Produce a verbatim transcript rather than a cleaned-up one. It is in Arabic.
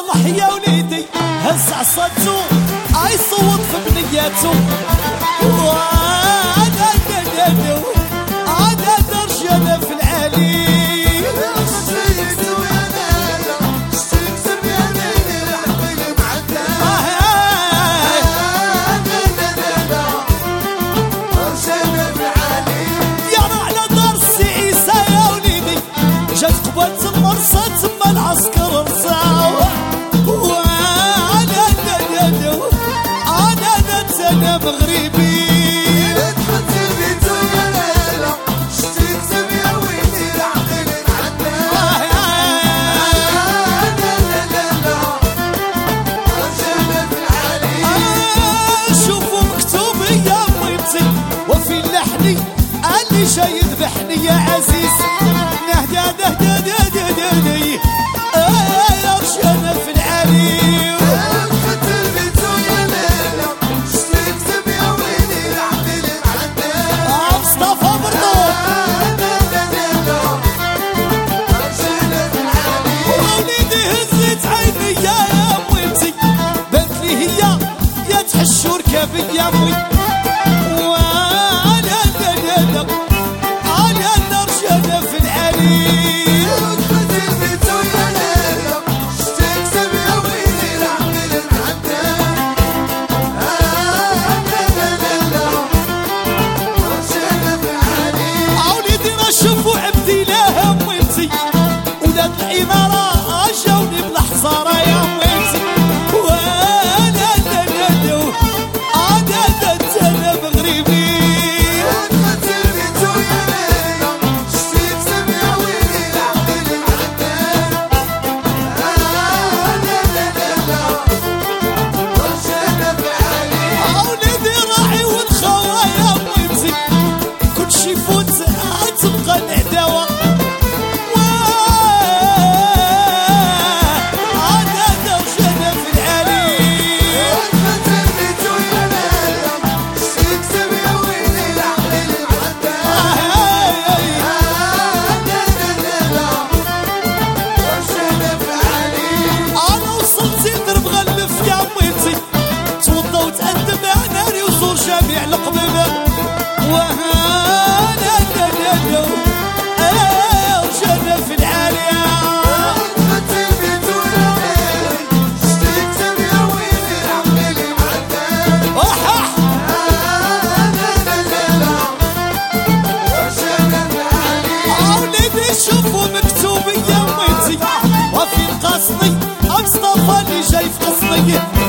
فرح يا وليدي هز عصاتو اي صوت في بنياتو وانا دادو انا درجنا في العالي مرصد ما العسكر رصاو وانا دادو انا ذات انا مغربي تحط البيتو يا ليلى شتيت تبي يا ويلي العقل نعدى رجعنا في العالي شوفوا مكتوب يا ميمتي وفي اللحني اللي جاي يذبحني يا عزيز نهدى نهدى نهدى يا رجعنا في العالي تحط البيتو يا ليلى شتيت تبي يا ويلي العقل نعدى مصطفى مرضوب رجعنا في العالي ووليدي هزت عيني يا ميمتي بنت لي هي يا تحشور كافي يا مي وانا دادا انا نرجعنا في العالي تحط البيتو يا ليلى شتيت تبي يا ويلي العقل نعدى رجعنا في العالي عوليدي نشوفوا عبدي لها ميمتي ولاد العمارة جاوني بالحصارة يا ميمتي وانا دادا انا دادا انا مغربي تحط البيتو يا ليلى شتيت تبي يا ويلي العقل نعدى رجعنا في العالي عوليدي راعي والخوا يا ميمتي كل شي يفوت تبقى العداوة انا درجنا في العالي تحط البيتو يا ليلى شتيت تبي يا ويلي العقل نعدى رجعنا في العالي انا وصلت درب غلف يا ميمتي توضى وتقدم يا ناري وزور جميع القبيبة وهانا دادو رجعنا في العالية تحط البيتو يا ليلى شتيت تبي يا ويلي العقل نعدى وحح رجعنا في العالي عوليدي شوفوا مكتوب يا ميمتي وفي القصدي مصطفى اللي جاي في قصدي